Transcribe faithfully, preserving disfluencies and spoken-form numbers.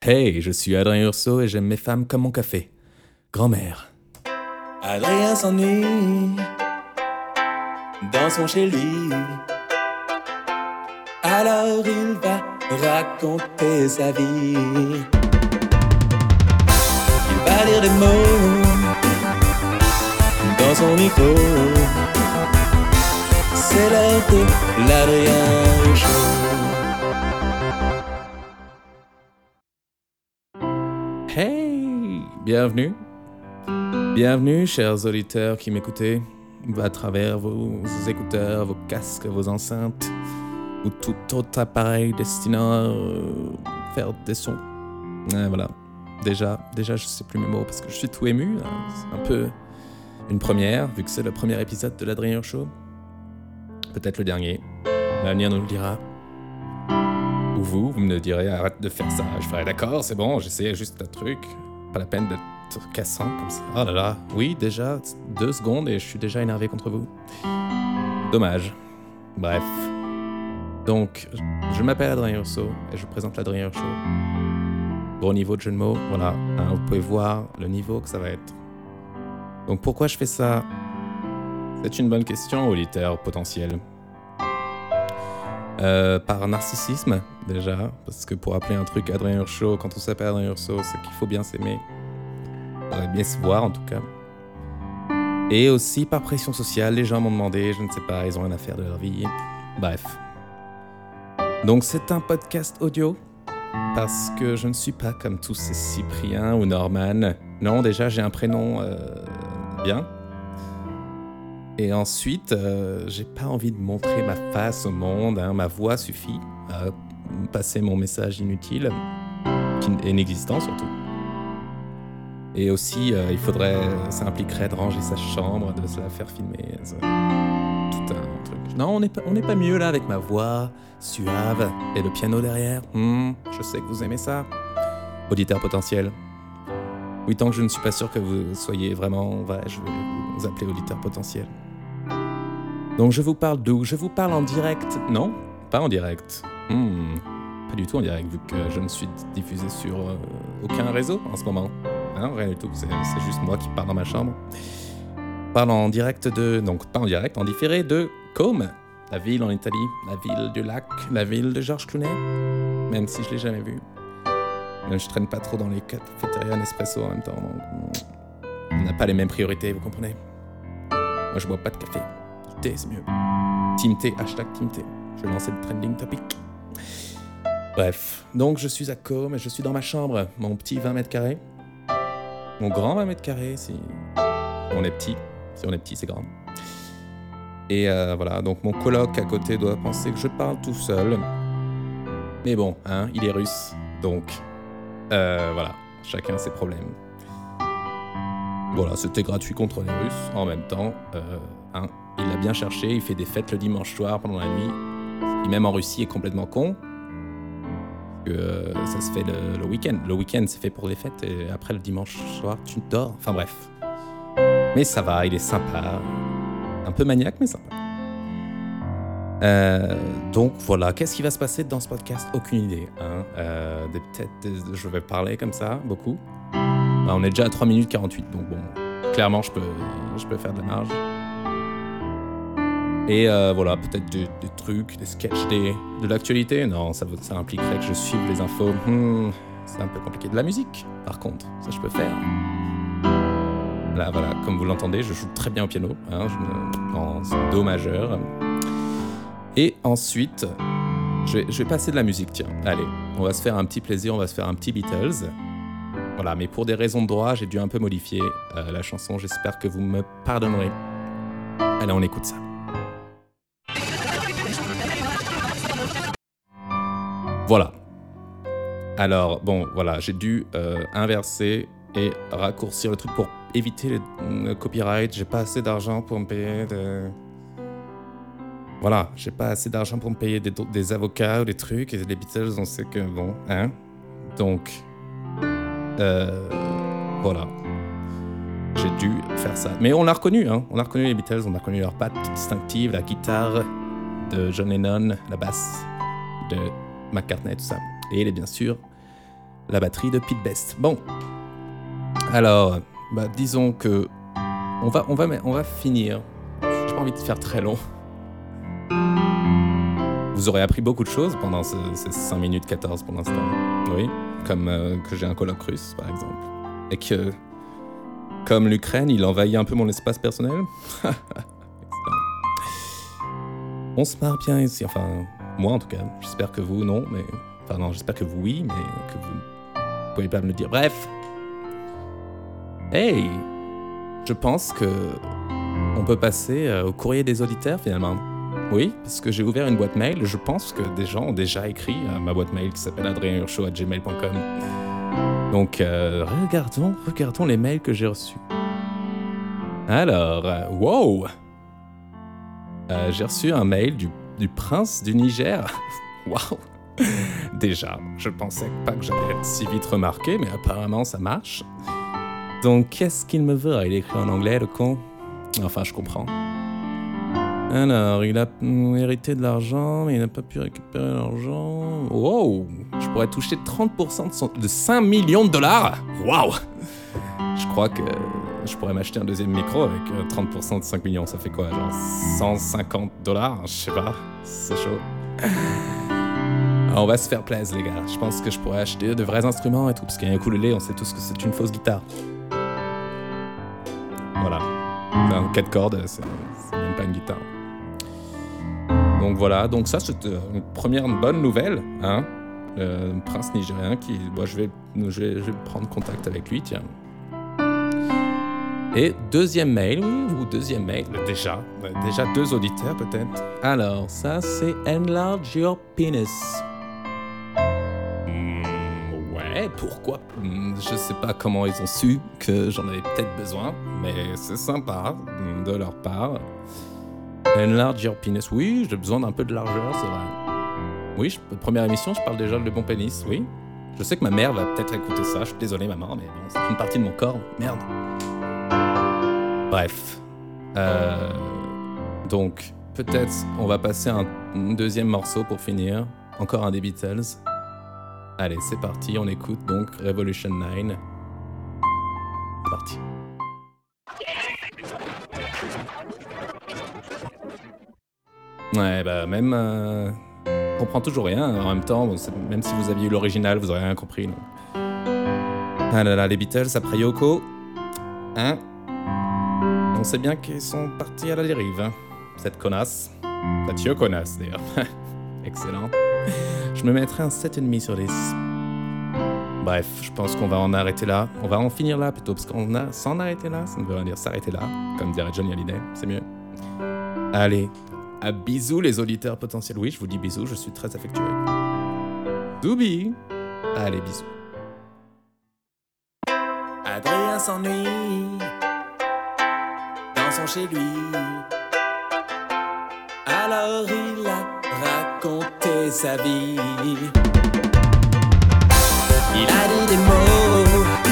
Hey, je suis Adrien Urso et j'aime mes femmes comme mon café. Grand-mère. Adrien s'ennuie dans son chez lui. Alors il va raconter sa vie. Il va dire des mots dans son micro. C'est l'heure de l'Adrien Show. Hey, bienvenue. Bienvenue, chers auditeurs qui m'écoutez à travers vos écouteurs, vos casques, vos enceintes ou tout autre appareil destinant à euh, faire des sons. Ouais, voilà. Déjà, déjà, je sais plus mes mots parce que je suis tout ému. Hein. C'est un peu une première, vu que c'est le premier épisode de l'Adrien Show. Peut-être le dernier. L'avenir nous le dira. Ou vous, vous me direz, arrête de faire ça. Je ferai d'accord, c'est bon, j'essayais juste un truc. Pas la peine d'être cassant comme ça. Oh là là, oui, déjà, deux secondes et je suis déjà énervé contre vous. Dommage. Bref. Donc, je m'appelle Adrien Urso et je présente l'Adrien Show. Gros niveau de jeu de mots, voilà. Hein, vous pouvez voir le niveau que ça va être. Donc, pourquoi je fais ça ? C'est une bonne question, auditeur potentiel. Euh, par narcissisme, déjà, parce que pour appeler un truc Adrien Urso, quand on s'appelle Adrien Urso, c'est qu'il faut bien s'aimer. Euh, bien se voir, en tout cas. Et aussi par pression sociale, les gens m'ont demandé, je ne sais pas, ils ont rien à faire de leur vie. Bref. Donc c'est un podcast audio, parce que je ne suis pas comme tous ces Cyprien ou Norman. Non, déjà, j'ai un prénom euh, bien. Et ensuite, euh, j'ai pas envie de montrer ma face au monde, hein, ma voix suffit à passer mon message inutile, qui est inexistant surtout. Et aussi, euh, il faudrait, ça impliquerait de ranger sa chambre, de se la faire filmer, ça, tout un truc. Non, on n'est pas, on n'est pas mieux là avec ma voix suave et le piano derrière. Hmm, je sais que vous aimez ça, auditeur potentiel. Oui, tant que je ne suis pas sûr que vous soyez vraiment vrai, je vais vous appeler auditeur potentiel. Donc je vous parle d'où ? Je vous parle en direct. Non, pas en direct. Hmm, pas du tout en direct, vu que je ne suis diffusé sur euh, aucun réseau en ce moment. Hein, rien du tout, c'est, c'est juste moi qui parle dans ma chambre. Je parle en direct de... Donc pas en direct, en différé de Côme, la ville en Italie, la ville du lac, la ville de Georges Clooney, même si je l'ai jamais vu. Je traîne pas trop dans les cafétérias Nespresso en même temps, donc on n'a pas les mêmes priorités, vous comprenez ? Moi, je bois pas de café. Du thé, c'est mieux. Team T, hashtag Team T. Je vais lancer le trending topic. Bref, donc je suis à Côme et je suis dans ma chambre, mon petit vingt mètres carrés. Mon grand vingt mètres carrés, si on est petit. Si on est petit, c'est grand. Et euh, voilà, donc mon coloc à côté doit penser que je parle tout seul. Mais bon, hein, il est russe, donc... Euh, voilà, chacun ses problèmes. Voilà, c'était gratuit contre les Russes. En même temps, euh, hein, il l'a bien cherché, il fait des fêtes le dimanche soir pendant la nuit. Et même en Russie est complètement con. Que euh, ça se fait le, le week-end. Le week-end, c'est fait pour les fêtes et après le dimanche soir, tu dors. Enfin bref. Mais ça va, il est sympa. Un peu maniaque, mais sympa. Euh, donc voilà, qu'est-ce qui va se passer dans ce podcast ? Aucune idée. Hein. Euh, des, peut-être, des, je vais parler comme ça, beaucoup. Bah, on est déjà à trois minutes quarante-huit, donc bon, clairement, je peux, je peux faire de la marge. Et euh, voilà, peut-être des, des trucs, des sketchs, des, de l'actualité. Non, ça, ça impliquerait que je suive les infos. Hmm, c'est un peu compliqué. De la musique, par contre, ça je peux faire. Là, voilà, comme vous l'entendez, je joue très bien au piano, hein, je, en do majeur. Et ensuite, je vais, je vais passer de la musique, tiens. Allez, on va se faire un petit plaisir, on va se faire un petit Beatles. Voilà, mais pour des raisons de droit, j'ai dû un peu modifier euh, la chanson. J'espère que vous me pardonnerez. Allez, on écoute ça. Voilà. Alors, bon, voilà, j'ai dû euh, inverser et raccourcir le truc pour éviter le, le copyright. J'ai pas assez d'argent pour me payer de... Voilà, j'ai pas assez d'argent pour me payer des, des avocats ou des trucs, et les Beatles, on sait que bon, hein. Donc, euh, voilà. J'ai dû faire ça. Mais on l'a reconnu, hein. On a reconnu les Beatles, on a reconnu leurs pattes distinctives, la guitare de John Lennon, la basse de McCartney, tout ça. Et bien sûr, la batterie de Pete Best. Bon, alors, bah, disons que on va, on va, on va finir. J'ai pas envie de faire très long. Vous aurez appris beaucoup de choses pendant ce, ces cinq minutes quatorze pour l'instant. Oui, comme euh, que j'ai un colloque russe, par exemple. Et que, comme l'Ukraine, il envahit un peu mon espace personnel. On se marre bien ici, enfin, moi en tout cas. J'espère que vous, non, mais... Enfin non, j'espère que vous, oui, mais que vous ne pouvez pas me le dire. Bref. Hey, je pense que on peut passer euh, au courrier des auditeurs, finalement. Oui, parce que j'ai ouvert une boîte mail. Je pense que des gens ont déjà écrit à ma boîte mail qui s'appelle adrien urchaud arobase gmail point com. Donc, euh, regardons, regardons les mails que j'ai reçus. Alors, euh, wow euh, j'ai reçu un mail du, du prince du Niger. Waouh. Déjà, je pensais pas que j'allais être si vite remarqué, mais apparemment ça marche. Donc, qu'est-ce qu'il me veut? Il écrit en anglais, le con. Enfin, je comprends. Alors, il a hérité de l'argent, mais il n'a pas pu récupérer l'argent. Wow! Je pourrais toucher trente pour cent de, son... de cinq millions de dollars! Waouh! Je crois que je pourrais m'acheter un deuxième micro avec trente pour cent de cinq millions. Ça fait quoi? Genre cent cinquante dollars? Je sais pas. C'est chaud. Alors, on va se faire plaisir, les gars. Je pense que je pourrais acheter de vrais instruments et tout. Parce qu'un ukulélé, on sait tous que c'est une fausse guitare. Voilà. Un quatre cordes, c'est, c'est même pas une guitare. Donc voilà, donc ça c'est une première bonne nouvelle, hein. Le prince nigérien qui, bon, je vais, je vais, je vais prendre contact avec lui, tiens. Et deuxième mail, oui, ou deuxième mail, déjà, déjà deux auditeurs peut-être. Alors ça c'est Enlarge Your Penis. Mmh, ouais, pourquoi? Je sais pas comment ils ont su que j'en avais peut-être besoin, mais c'est sympa de leur part. Enlarge your penis. Oui, j'ai besoin d'un peu de largeur, c'est vrai. Oui, je, première émission, je parle déjà de bon pénis, oui. Je sais que ma mère va peut-être écouter ça. Je suis désolé, maman, mais bon, c'est une partie de mon corps. Merde. Bref. Euh, donc, peut-être on va passer un, un deuxième morceau pour finir. Encore un des Beatles. Allez, c'est parti. On écoute donc Revolution neuf. C'est parti. Ouais, bah même... Euh, on comprend toujours rien. En même temps, bon, même si vous aviez eu l'original, vous auriez rien compris. Donc. Ah là là, les Beatles, après Yoko. Hein? On sait bien qu'ils sont partis à la dérive. Hein. Cette connasse. Cette vieux connasse, d'ailleurs. Excellent. Je me mettrai un sept virgule cinq sur dix. Bref, je pense qu'on va en arrêter là. On va en finir là, plutôt, parce qu'on a s'en arrêter là, ça ne veut rien dire s'arrêter là. Comme dirait Johnny Hallyday, c'est mieux. Allez. À bisous les auditeurs potentiels. Oui, je vous dis bisous, je suis très affectueux. Zoubi. Allez, bisous. Adrien s'ennuie dans son chez lui. Alors il a raconté sa vie. Il a dit des mots